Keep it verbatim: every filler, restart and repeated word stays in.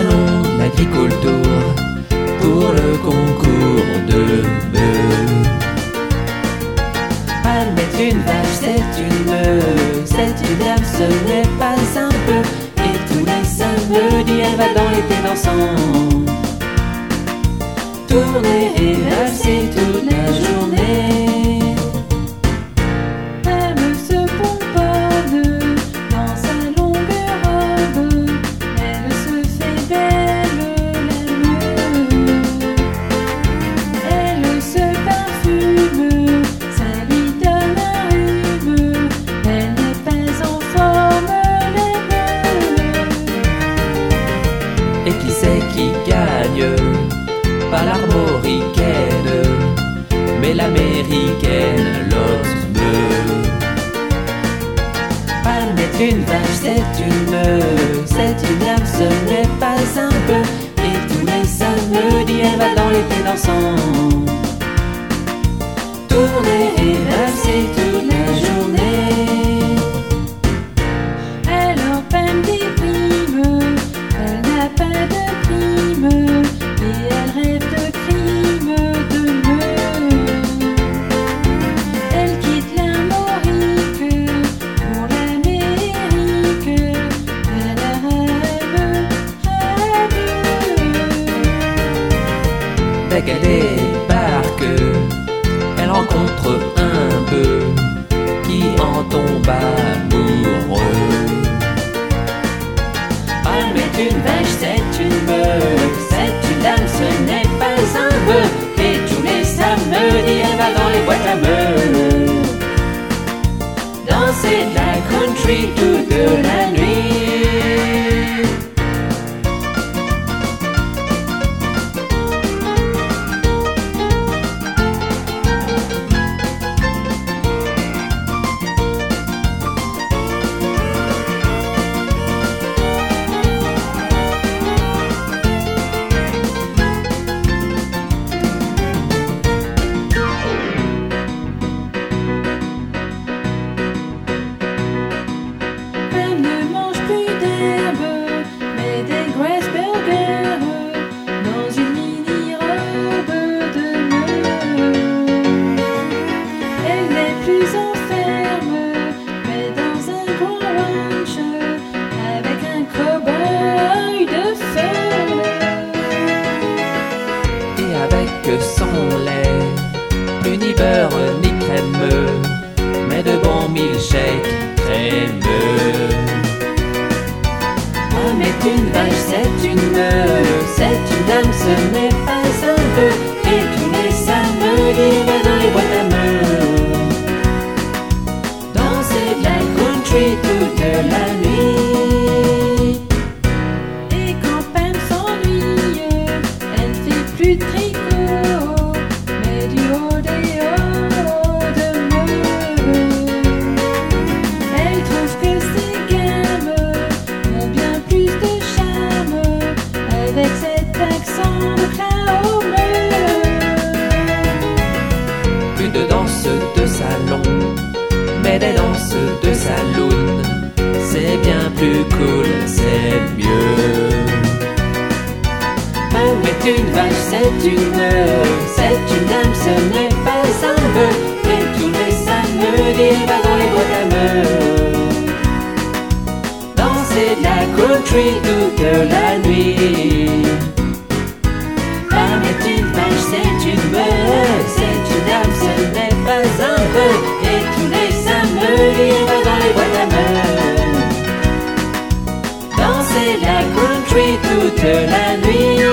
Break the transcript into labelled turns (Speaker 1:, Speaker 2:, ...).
Speaker 1: salon d'agriculture pour le concours de bœufs. Palme est une vache, c'est une meule, c'est une dame, ce n'est pas un peu. Et tous les samedis, elle va dans l'été dansant, tourner et valser toute la journée. Et qui c'est qui gagne? Pas l'armoricaine, mais l'américaine, l'autre meule. Palme est une vache, c'est une meule, c'est une dame, ce n'est pas un peu. Et tous les samedis, elle va dans l'été dansant, tourner et valser toute la journée.
Speaker 2: Elle en peine des primes, elle n'a pas de prime, et elle rêve de crimes de meurtre. Elle quitte l'Amérique pour l'Amérique, elle rêve à deux.
Speaker 1: Dès qu'elle débarque, elle rencontre un bœuf qui en tombe amoureux. Palme est une vache, c'est une meule, c'est une dame, ce n'est pas un bœuf. Et tous les samedis, elle va dans les boîtes à meules, danser de la country toute la nuit.
Speaker 2: Elle ne mange plus d'herbe, mais des grass burgers dans une mini-robe de meule. Elle n'est plus en ferme, mais dans un grand ranch avec un cow-boy de feu.
Speaker 1: Et avec son lait, plus ni beurre ni crème, mais de bons milkshakes crémeux. Palme est une vache, c'est une meule, c'est une dame, ce n'est pas un bœuf. Et tous les samedis, va dans les boîtes à meules, danser de la country toute la nuit.
Speaker 2: Et quand Pam s'ennuie, elle ne fait plus de tricot, mais du rodéo de meule. Elle trouve que ses gammes ont bien plus de charme avec cet accent de Claude.
Speaker 1: Plus de danse de salon, mais des danses de saloon, c'est bien plus cool, c'est mieux. Palme est une vache, c'est une meule, c'est une dame, ce n'est pas un bœuf. Et tous les samedis, elle va dans les boîtes à meules, danser de la country toute la nuit. Palme est une vache, c'est une meule, c'est une dame, ce n'est pas un bœuf. Et tous les samedis, elle va dans les boîtes à meules, danser de la country toute la nuit.